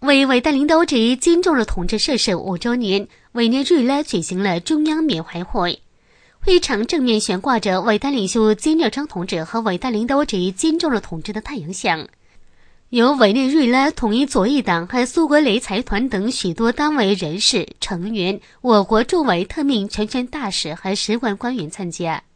为伟大领导者金正日同志逝世5周年，委内瑞拉举行了中央缅怀会。会场正面悬挂着伟大领袖金日成同志和伟大领导者金正日同志的太阳像。由委内瑞拉统一左翼党和苏格雷财团等许多单位人士、成员、我国驻委特命全权大使和使馆官员参加。